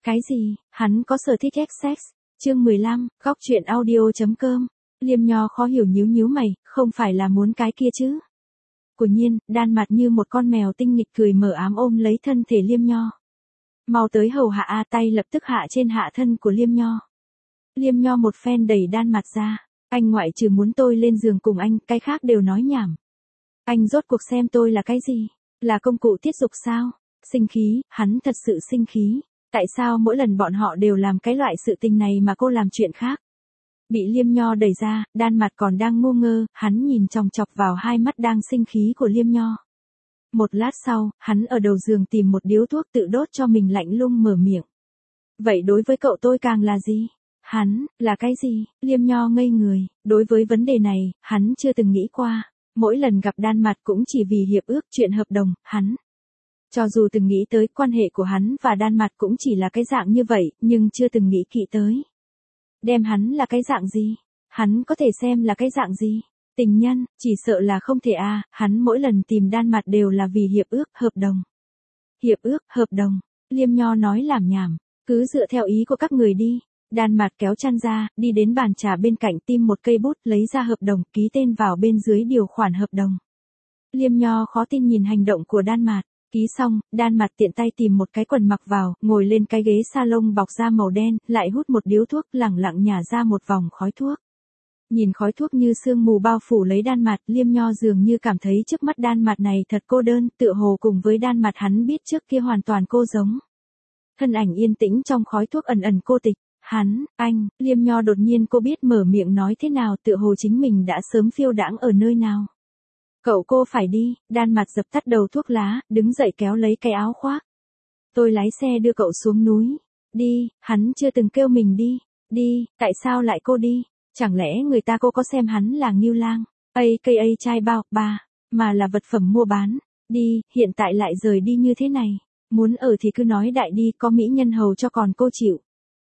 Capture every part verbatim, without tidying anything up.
Cái gì, hắn có sở thích sex? Chương mười lăm, góc truyện audio.com. Liêm Nho khó hiểu nhíu nhíu mày, không phải là muốn cái kia chứ? Của nhiên, đan mặt như một con mèo tinh nghịch cười mở ám ôm lấy thân thể Liêm Nho. Mau tới hầu hạ a, tay lập tức hạ trên hạ thân của Liêm Nho. Liêm Nho một phen đẩy đan mặt ra. Anh ngoại trừ muốn tôi lên giường cùng anh, cái khác đều nói nhảm. Anh rốt cuộc xem tôi là cái gì? Là công cụ tiết dục sao? Sinh khí, hắn thật sự sinh khí. Tại sao mỗi lần bọn họ đều làm cái loại sự tình này mà cô làm chuyện khác? Bị Liêm Nho đẩy ra, đan mặt còn đang ngu ngơ, hắn nhìn chòng chọc vào hai mắt đang sinh khí của Liêm Nho. Một lát sau, hắn ở đầu giường tìm một điếu thuốc tự đốt cho mình lạnh lùng mở miệng. Vậy đối với cậu tôi càng là gì? Hắn, là cái gì? Liêm Nho ngây người, đối với vấn đề này, hắn chưa từng nghĩ qua. Mỗi lần gặp đan mặt cũng chỉ vì hiệp ước chuyện hợp đồng, hắn. Cho dù từng nghĩ tới quan hệ của hắn và đan mặt cũng chỉ là cái dạng như vậy, nhưng chưa từng nghĩ kỹ tới. Đem hắn là cái dạng gì? Hắn có thể xem là cái dạng gì? Tình nhân, chỉ sợ là không thể a, à, hắn mỗi lần tìm đan mặt đều là vì hiệp ước, hợp đồng. Hiệp ước, hợp đồng, Liêm Nho nói làm nhảm, cứ dựa theo ý của các người đi. Đan mặt kéo chăn ra, đi đến bàn trà bên cạnh tìm một cây bút lấy ra hợp đồng, ký tên vào bên dưới điều khoản hợp đồng. Liêm Nho khó tin nhìn hành động của đan mặt. Ký xong, đan mặt tiện tay tìm một cái quần mặc vào, ngồi lên cái ghế salon bọc da màu đen, lại hút một điếu thuốc, lẳng lặng nhả ra một vòng khói thuốc. Nhìn khói thuốc như sương mù bao phủ lấy đan mặt, Liêm Nho dường như cảm thấy trước mắt đan mặt này thật cô đơn, tựa hồ cùng với đan mặt hắn biết trước kia hoàn toàn cô giống. Thân ảnh yên tĩnh trong khói thuốc ẩn ẩn cô tịch. Hắn, anh, Liêm Nho đột nhiên cô biết mở miệng nói thế nào, tựa hồ chính mình đã sớm phiêu đãng ở nơi nào. Cậu cô phải đi, đan mặt dập tắt đầu thuốc lá, đứng dậy kéo lấy cái áo khoác. Tôi lái xe đưa cậu xuống núi. Đi, hắn chưa từng kêu mình đi. Đi, tại sao lại cô đi? Chẳng lẽ người ta cô có xem hắn là ngưu lang, a ca a trai bao, ba, mà là vật phẩm mua bán. Đi, hiện tại lại rời đi như thế này. Muốn ở thì cứ nói đại đi, có mỹ nhân hầu cho còn cô chịu.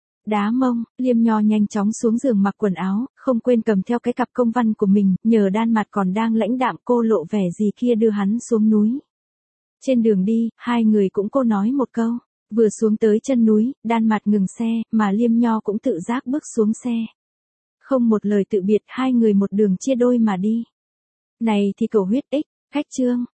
Đá mông, Liêm Nho nhanh chóng xuống giường mặc quần áo, không quên cầm theo cái cặp công văn của mình, nhờ đan mặt còn đang lãnh đạm cô lộ vẻ gì kia đưa hắn xuống núi. Trên đường đi, hai người cũng cô nói một câu, vừa xuống tới chân núi, đan mặt ngừng xe, mà Liêm Nho cũng tự giác bước xuống xe. Không một lời tự biệt, hai người một đường chia đôi mà đi. Này thì cầu huyết ích, khách trương,